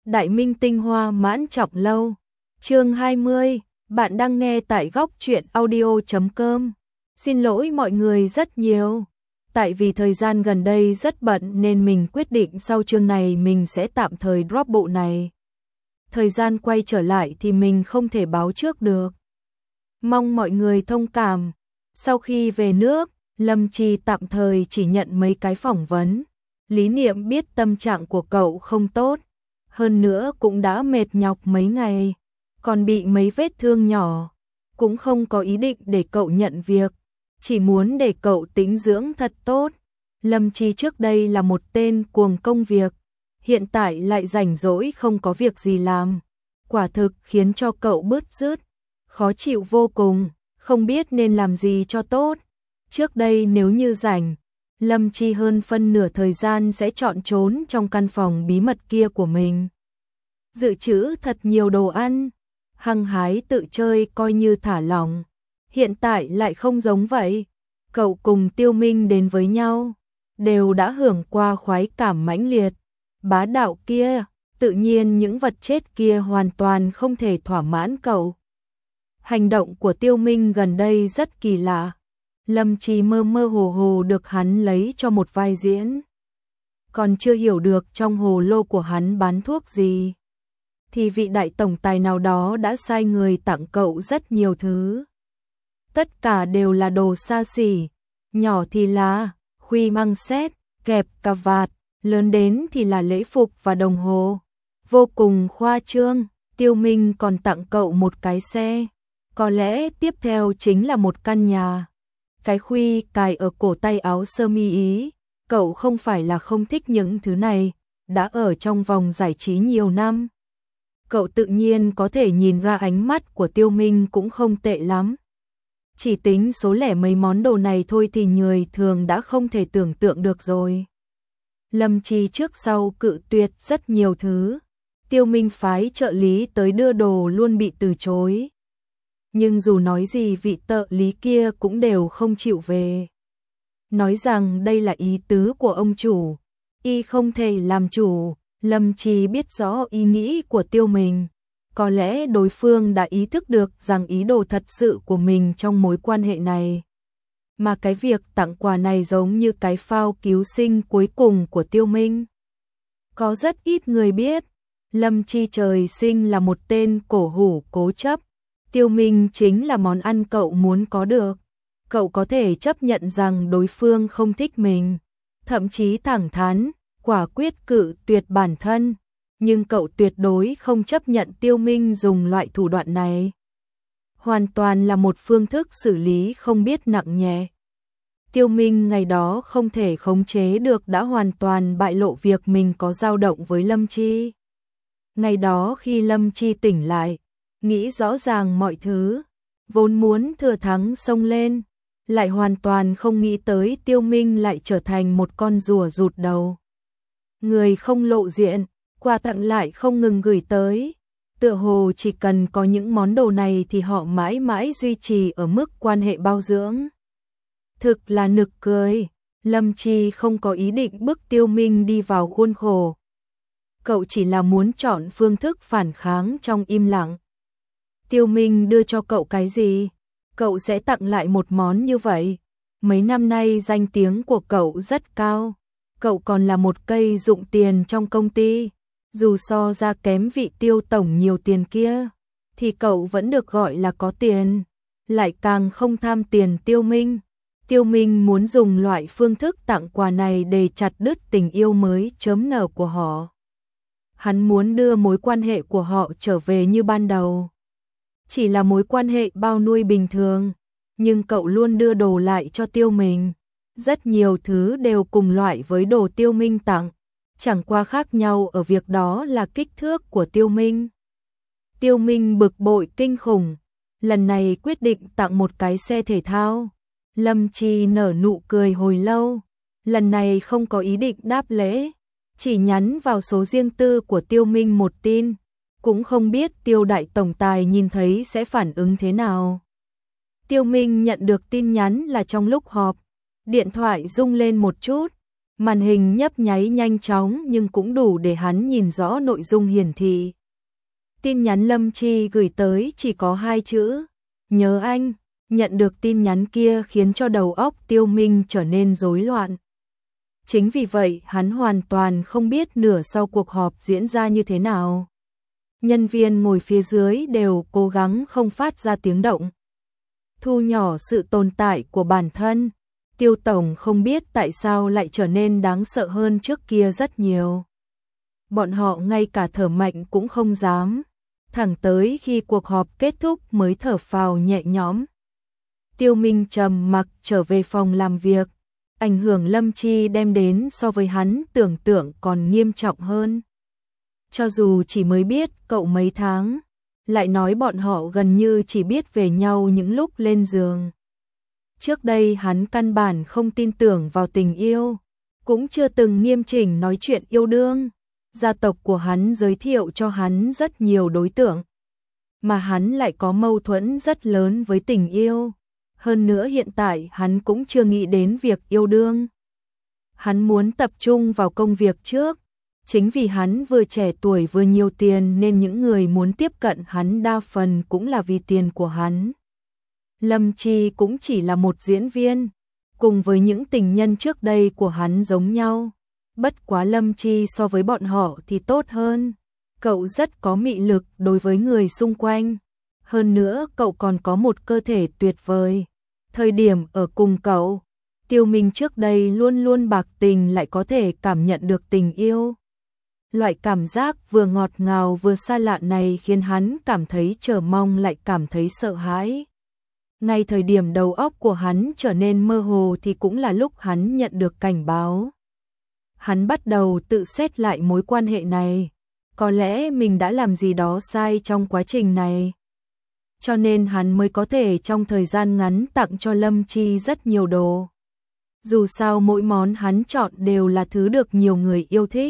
Đại Minh tinh hoa mãn trọng lâu. Chương 20, bạn đang nghe tại góc truyện audio.com. Xin lỗi mọi người rất nhiều. Tại vì thời gian gần đây rất bận nên mình quyết định sau chương này mình sẽ tạm thời drop bộ này. Thời gian quay trở lại thì mình không thể báo trước được. Mong mọi người thông cảm. Sau khi về nước, Lâm Chi tạm thời chỉ nhận mấy cái phỏng vấn. Lý Niệm biết tâm trạng của cậu không tốt, hơn nữa cũng đã mệt nhọc mấy ngày, còn bị mấy vết thương nhỏ, cũng không có ý định để cậu nhận việc, chỉ muốn để cậu tĩnh dưỡng thật tốt. Lâm Chi trước đây là một tên cuồng công việc, hiện tại lại rảnh rỗi không có việc gì làm, quả thực khiến cho cậu bứt rứt, khó chịu vô cùng, không biết nên làm gì cho tốt. Trước đây nếu như rảnh, Lâm Chi hơn phân nửa thời gian sẽ chọn trốn trong căn phòng bí mật kia của mình. Dự trữ thật nhiều đồ ăn, hăng hái tự chơi coi như thả lỏng. Hiện tại lại không giống vậy. Cậu cùng Tiêu Minh đến với nhau, đều đã hưởng qua khoái cảm mãnh liệt, bá đạo kia, tự nhiên những vật chết kia hoàn toàn không thể thỏa mãn cậu. Hành động của Tiêu Minh gần đây rất kỳ lạ. Lâm Chi mơ mơ hồ hồ được hắn lấy cho một vai diễn. Còn chưa hiểu được trong hồ lô của hắn bán thuốc gì, thì vị đại tổng tài nào đó đã sai người tặng cậu rất nhiều thứ. Tất cả đều là đồ xa xỉ, nhỏ thì là khuy măng xét, kẹp cà vạt, lớn đến thì là lễ phục và đồng hồ. Vô cùng khoa trương. Tiêu Minh còn tặng cậu một cái xe, có lẽ tiếp theo chính là một căn nhà. Cái khuy cài ở cổ tay áo sơ mi ý, cậu không phải là không thích những thứ này, đã ở trong vòng giải trí nhiều năm. Cậu tự nhiên có thể nhìn ra ánh mắt của Tiêu Minh cũng không tệ lắm. Chỉ tính số lẻ mấy món đồ này thôi thì người thường đã không thể tưởng tượng được rồi. Lâm Chi trước sau cự tuyệt rất nhiều thứ. Tiêu Minh phái trợ lý tới đưa đồ luôn bị từ chối. Nhưng dù nói gì vị trợ lý kia cũng đều không chịu về. Nói rằng đây là ý tứ của ông chủ, y không thể làm chủ. Lâm Chi biết rõ ý nghĩ của Tiêu Minh. Có lẽ đối phương đã ý thức được rằng ý đồ thật sự của mình trong mối quan hệ này. Mà cái việc tặng quà này giống như cái phao cứu sinh cuối cùng của Tiêu Minh. Có rất ít người biết, Lâm Chi trời sinh là một tên cổ hủ cố chấp. Tiêu Minh chính là món ăn cậu muốn có được. Cậu có thể chấp nhận rằng đối phương không thích mình, thậm chí thẳng thắn, quả quyết cự tuyệt bản thân. Nhưng cậu tuyệt đối không chấp nhận Tiêu Minh dùng loại thủ đoạn này. Hoàn toàn là một phương thức xử lý không biết nặng nhẹ. Tiêu Minh ngày đó không thể khống chế được đã hoàn toàn bại lộ việc mình có dao động với Lâm Chi. Ngày đó khi Lâm Chi tỉnh lại, nghĩ rõ ràng mọi thứ, vốn muốn thừa thắng xông lên, lại hoàn toàn không nghĩ tới Tiêu Minh lại trở thành một con rùa rụt đầu. Người không lộ diện, quà tặng lại không ngừng gửi tới. Tựa hồ chỉ cần có những món đồ này thì họ mãi mãi duy trì ở mức quan hệ bao dưỡng. Thực là nực cười. Lâm Chi không có ý định bức Tiêu Minh đi vào khuôn khổ. Cậu chỉ là muốn chọn phương thức phản kháng trong im lặng. Tiêu Minh đưa cho cậu cái gì, cậu sẽ tặng lại một món như vậy. Mấy năm nay danh tiếng của cậu rất cao. Cậu còn là một cây dụng tiền trong công ty. Dù so ra kém vị Tiêu tổng nhiều tiền kia, thì cậu vẫn được gọi là có tiền. Lại càng không tham tiền Tiêu Minh. Tiêu Minh muốn dùng loại phương thức tặng quà này để chặt đứt tình yêu mới chớm nở của họ. Hắn muốn đưa mối quan hệ của họ trở về như ban đầu. Chỉ là mối quan hệ bao nuôi bình thường, nhưng cậu luôn đưa đồ lại cho Tiêu Minh. Rất nhiều thứ đều cùng loại với đồ Tiêu Minh tặng, chẳng qua khác nhau ở việc đó là kích thước của Tiêu Minh. Tiêu Minh bực bội kinh khủng, lần này quyết định tặng một cái xe thể thao. Lâm Chi nở nụ cười hồi lâu, lần này không có ý định đáp lễ, chỉ nhắn vào số riêng tư của Tiêu Minh một tin, cũng không biết Tiêu đại tổng tài nhìn thấy sẽ phản ứng thế nào. Tiêu Minh nhận được tin nhắn là trong lúc họp, điện thoại rung lên một chút, Màn hình nhấp nháy nhanh chóng nhưng cũng đủ để hắn nhìn rõ nội dung hiển thị. Tin nhắn Lâm Chi gửi tới chỉ có 2 chữ, nhớ anh. Nhận được tin nhắn kia khiến cho đầu óc Tiêu Minh trở nên rối loạn. Chính vì vậy hắn hoàn toàn không biết nửa sau cuộc họp diễn ra như thế nào. Nhân viên ngồi phía dưới đều cố gắng không phát ra tiếng động. Thu nhỏ sự tồn tại của bản thân. Tiêu Tổng không biết tại sao lại trở nên đáng sợ hơn trước kia rất nhiều. Bọn họ ngay cả thở mạnh cũng không dám. Thẳng tới khi cuộc họp kết thúc mới thở phào nhẹ nhõm. Tiêu Minh trầm mặc trở về phòng làm việc. Ảnh hưởng Lâm Chi đem đến so với hắn tưởng tượng còn nghiêm trọng hơn. Cho dù chỉ mới biết cậu mấy tháng, lại nói bọn họ gần như chỉ biết về nhau những lúc lên giường. Trước đây hắn căn bản không tin tưởng vào tình yêu, cũng chưa từng nghiêm chỉnh nói chuyện yêu đương. Gia tộc của hắn giới thiệu cho hắn rất nhiều đối tượng, mà hắn lại có mâu thuẫn rất lớn với tình yêu. Hơn nữa hiện tại hắn cũng chưa nghĩ đến việc yêu đương. Hắn muốn tập trung vào công việc trước. Chính vì hắn vừa trẻ tuổi vừa nhiều tiền nên những người muốn tiếp cận hắn đa phần cũng là vì tiền của hắn. Lâm Chi cũng chỉ là một diễn viên, cùng với những tình nhân trước đây của hắn giống nhau. Bất quá Lâm Chi so với bọn họ thì tốt hơn. Cậu rất có mị lực đối với người xung quanh. Hơn nữa cậu còn có một cơ thể tuyệt vời. Thời điểm ở cùng cậu, Tiêu Minh trước đây luôn luôn bạc tình lại có thể cảm nhận được tình yêu. Loại cảm giác vừa ngọt ngào vừa xa lạ này khiến hắn cảm thấy chờ mong lại cảm thấy sợ hãi. Ngay thời điểm đầu óc của hắn trở nên mơ hồ thì cũng là lúc hắn nhận được cảnh báo. Hắn bắt đầu tự xét lại mối quan hệ này. Có lẽ mình đã làm gì đó sai trong quá trình này. Cho nên hắn mới có thể trong thời gian ngắn tặng cho Lâm Chi rất nhiều đồ. Dù sao mỗi món hắn chọn đều là thứ được nhiều người yêu thích.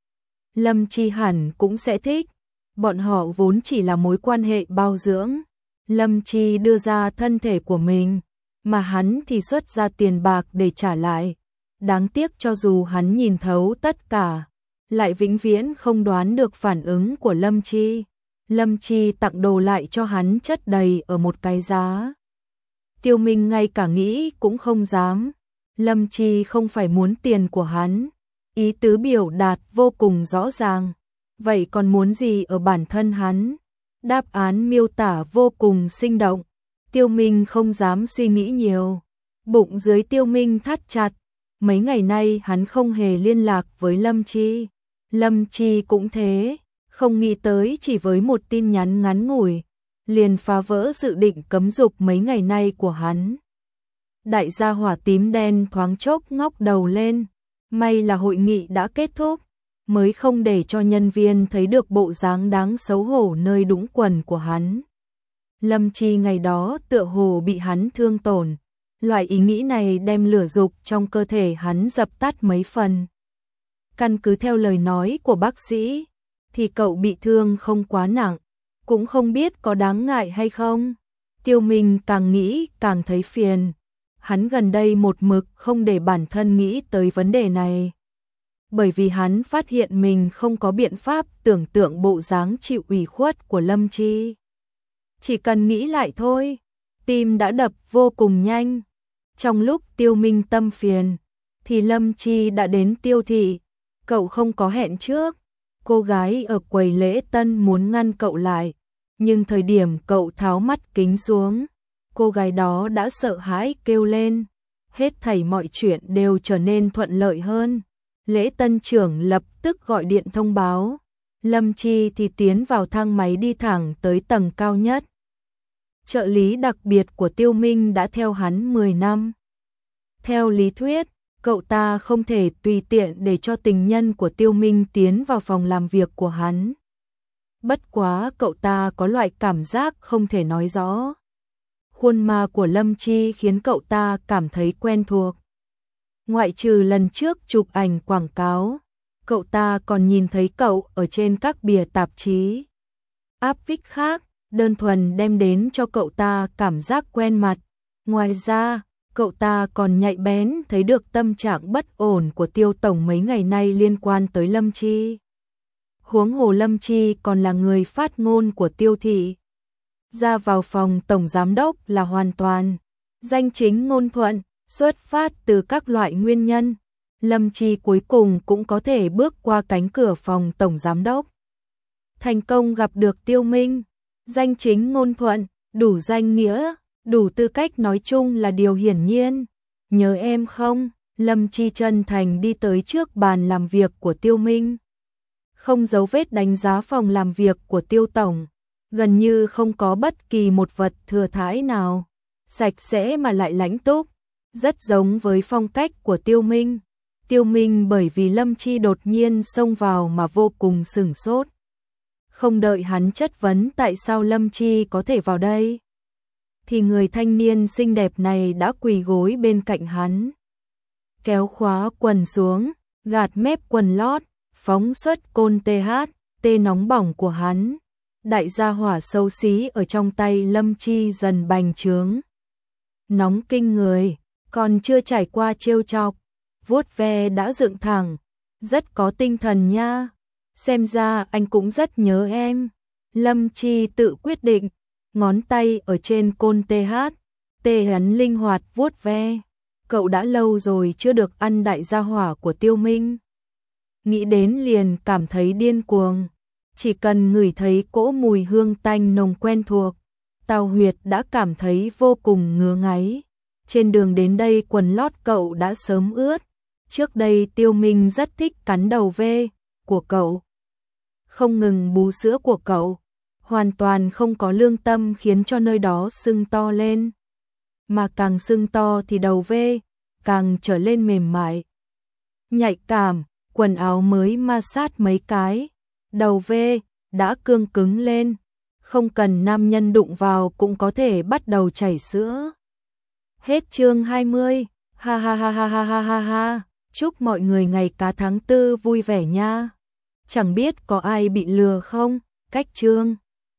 Lâm Chi hẳn cũng sẽ thích. Bọn họ vốn chỉ là mối quan hệ bao dưỡng. Lâm Chi đưa ra thân thể của mình, mà hắn thì xuất ra tiền bạc để trả lại. Đáng tiếc cho dù hắn nhìn thấu tất cả, lại vĩnh viễn không đoán được phản ứng của Lâm Chi. Lâm Chi tặng đồ lại cho hắn chất đầy ở một cái giá. Tiêu Minh ngay cả nghĩ cũng không dám. Lâm Chi không phải muốn tiền của hắn. Ý tứ biểu đạt vô cùng rõ ràng. Vậy còn muốn gì ở bản thân hắn? Đáp án miêu tả vô cùng sinh động. Tiêu Minh không dám suy nghĩ nhiều. Bụng dưới Tiêu Minh thắt chặt. Mấy ngày nay hắn không hề liên lạc với Lâm Chi. Lâm Chi cũng thế. Không nghĩ tới chỉ với một tin nhắn ngắn ngủi, liền phá vỡ dự định cấm dục mấy ngày nay của hắn. Đại gia hỏa tím đen thoáng chốc ngóc đầu lên. May là hội nghị đã kết thúc, mới không để cho nhân viên thấy được bộ dáng đáng xấu hổ nơi đũng quần của hắn. Lâm Chi ngày đó tựa hồ bị hắn thương tổn. Loại ý nghĩ này đem lửa dục trong cơ thể hắn dập tắt mấy phần. Căn cứ theo lời nói của bác sĩ, thì cậu bị thương không quá nặng, cũng không biết có đáng ngại hay không. Tiêu Minh càng nghĩ càng thấy phiền. Hắn gần đây một mực không để bản thân nghĩ tới vấn đề này. Bởi vì hắn phát hiện mình không có biện pháp tưởng tượng bộ dáng chịu ủy khuất của Lâm Chi. Chỉ cần nghĩ lại thôi, tim đã đập vô cùng nhanh. Trong lúc Tiêu Minh tâm phiền, thì Lâm Chi đã đến Tiêu thị. Cậu không có hẹn trước. Cô gái ở quầy lễ tân muốn ngăn cậu lại, nhưng thời điểm cậu tháo mắt kính xuống, cô gái đó đã sợ hãi kêu lên. Hết thảy mọi chuyện đều trở nên thuận lợi hơn. Lễ tân trưởng lập tức gọi điện thông báo. Lâm Chi thì tiến vào thang máy đi thẳng tới tầng cao nhất. Trợ lý đặc biệt của Tiêu Minh đã theo hắn 10 năm. Theo lý thuyết, cậu ta không thể tùy tiện để cho tình nhân của Tiêu Minh tiến vào phòng làm việc của hắn. Bất quá cậu ta có loại cảm giác không thể nói rõ. Khuôn mặt của Lâm Chi khiến cậu ta cảm thấy quen thuộc. Ngoại trừ lần trước chụp ảnh quảng cáo, cậu ta còn nhìn thấy cậu ở trên các bìa tạp chí. Áp phích khác, đơn thuần đem đến cho cậu ta cảm giác quen mặt. Ngoài ra, Cậu ta còn nhạy bén thấy được tâm trạng bất ổn của Tiêu tổng mấy ngày nay liên quan tới Lâm Chi. Huống hồ Lâm Chi còn là người phát ngôn của Tiêu thị. Ra vào phòng tổng giám đốc là hoàn toàn danh chính ngôn thuận, xuất phát từ các loại nguyên nhân. Lâm Chi cuối cùng cũng có thể bước qua cánh cửa phòng tổng giám đốc. Thành công gặp được Tiêu Minh, danh chính ngôn thuận, đủ danh nghĩa, đủ tư cách nói chung là điều hiển nhiên. Nhớ em không? Lâm Chi chân thành đi tới trước bàn làm việc của Tiêu Minh. Không giấu vết đánh giá phòng làm việc của Tiêu tổng, gần như không có bất kỳ một vật thừa thãi nào, sạch sẽ mà lại lãnh túc, rất giống với phong cách của Tiêu Minh. Tiêu Minh bởi vì Lâm Chi đột nhiên xông vào mà vô cùng sửng sốt. Không đợi hắn chất vấn tại sao Lâm Chi có thể vào đây, thì người thanh niên xinh đẹp này đã quỳ gối bên cạnh hắn. Kéo khóa quần xuống, gạt mép quần lót, phóng xuất côn THT nóng bỏng của hắn. Đại gia hỏa xấu xí ở trong tay Lâm Chi dần bành trướng. Nóng kinh người, còn chưa trải qua trêu chọc, vuốt ve đã dựng thẳng, rất có tinh thần nha. Xem ra anh cũng rất nhớ em. Lâm Chi tự quyết định, ngón tay ở trên côn THT hắn linh hoạt vuốt ve. Cậu đã lâu rồi chưa được ăn đại gia hỏa của Tiêu Minh. Nghĩ đến liền cảm thấy điên cuồng. Chỉ cần ngửi thấy cỗ mùi hương tanh nồng quen thuộc, Tào Huyệt đã cảm thấy vô cùng ngứa ngáy. Trên đường đến đây quần lót cậu đã sớm ướt. Trước đây Tiêu Minh rất thích cắn đầu ve của cậu, không ngừng bú sữa của cậu, hoàn toàn không có lương tâm khiến cho nơi đó sưng to lên. Mà càng sưng to thì đầu ve càng trở lên mềm mại, nhạy cảm. Quần áo mới ma sát mấy cái, đầu ve đã cương cứng lên, không cần nam nhân đụng vào cũng có thể bắt đầu chảy sữa. Hết chương 20. Ha ha ha ha ha ha ha ha. Chúc mọi người ngày cá tháng 4 vui vẻ nha. Chẳng biết có ai bị lừa không? Cách chương